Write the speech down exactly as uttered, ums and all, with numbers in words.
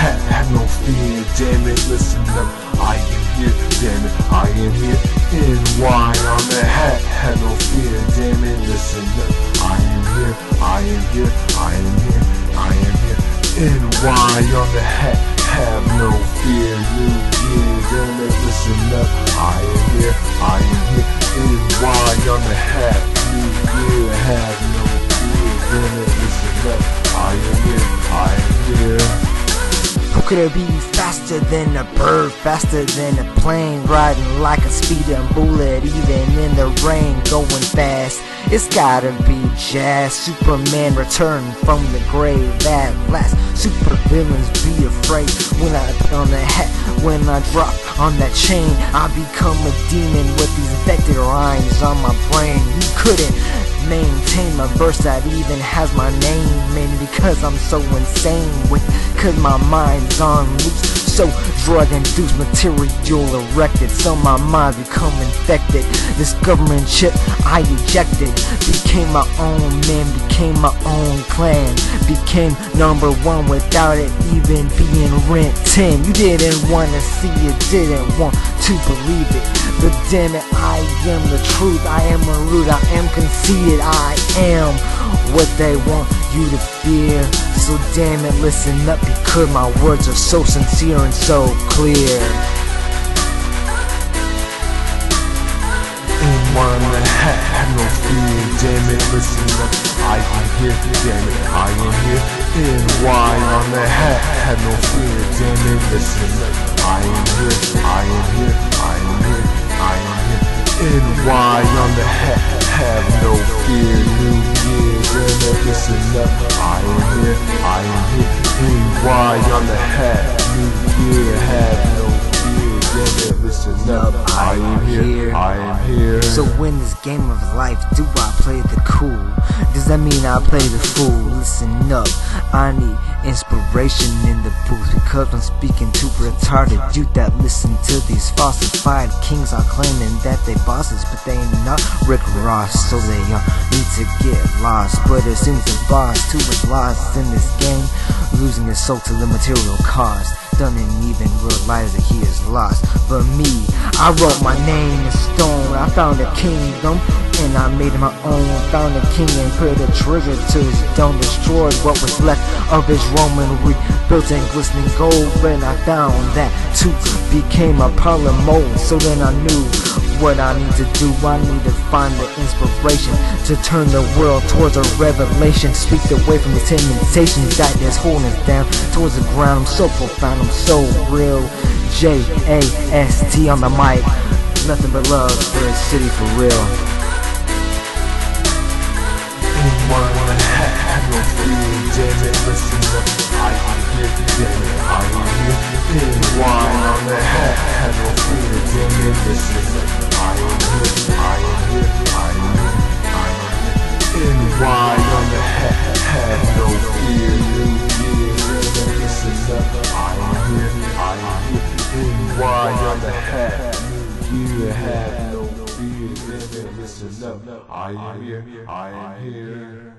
have no fear, damn it, listen up, I am here, damn it, I am here. N Y on the hat, have no fear, damn it, listen up, I am here, I am here, I am here, I am here. N Y on the hat, have no fear, new year, damn it, listen up, I am here, I am here. N Y on the hat, new year, have no fear, damn it, listen up, I am here, I am here. How could it be faster than a bird, faster than a plane, riding like a speeding bullet, even in the rain, going fast? It's gotta be jazz. Superman returned from the grave at last. Super villains be afraid when I put on the hat, when I drop on that chain. I become a demon with these infected rhymes on my brain. You couldn't maintain my verse that even has my name, maybe because I'm so insane with, cause my mind's on loose, so drug induced, material erected, so my mind become infected. This government chip I ejected, became my own man, became my own clan, became number one without it even being written. You didn't wanna see it, didn't want to believe it, but damn it, I am the truth, I am a root, I am conceited, I am what they want you to fear. So damn it, listen up, because my words are so sincere and so clear. N Y on the hat, have no fear, damn it, listen up, I am here, damn it, I am here. N Y on the hat, have no fear, damn it, listen up, I am here, I am here, I am here, I am here. N Y on the hat, have no fear, new year, damn it, listen up, I am here, I am here. N Y on the hat, new year, have no fear, damn it, listen up, I am here, I am here. So in this game of life, do I play the cool? Does that mean I play the fool? Listen up, I need inspiration in the booth, because I'm speaking to retarded youth that listen to these falsified kings are claiming that they bosses, but they not Rick Ross, so they uh, need to get lost. But it seems the boss too is lost in this game, losing his soul to the material cost. Doesn't even realize that he is lost. But me, I wrote my name in stone. I found a kingdom and I made it my own. Found a king and put a treasure to his dome. Destroyed what was left of his Roman, rebuilt in glistening gold. When I found that too became a Palermo. So then I knew what I need to do. I need to find the inspiration to turn the world towards a revelation. Speak away from the temptations that is holding us down towards the ground. I'm so profound, I'm so real. J A S T on the mic. Nothing but love for the city for real. N Y on the hat, have no fear, damn it, listen up, I am here, damn it, I am here. N Y on the hat, have no fear, damn it, listen up, I am here, I am here, I am here, I am here. N Y on the hat, have no fear, new year, damn it, listen up, I am here, I am here. N Y on the hat, new year, have no fear, damn it, listen up, I am here, I am here.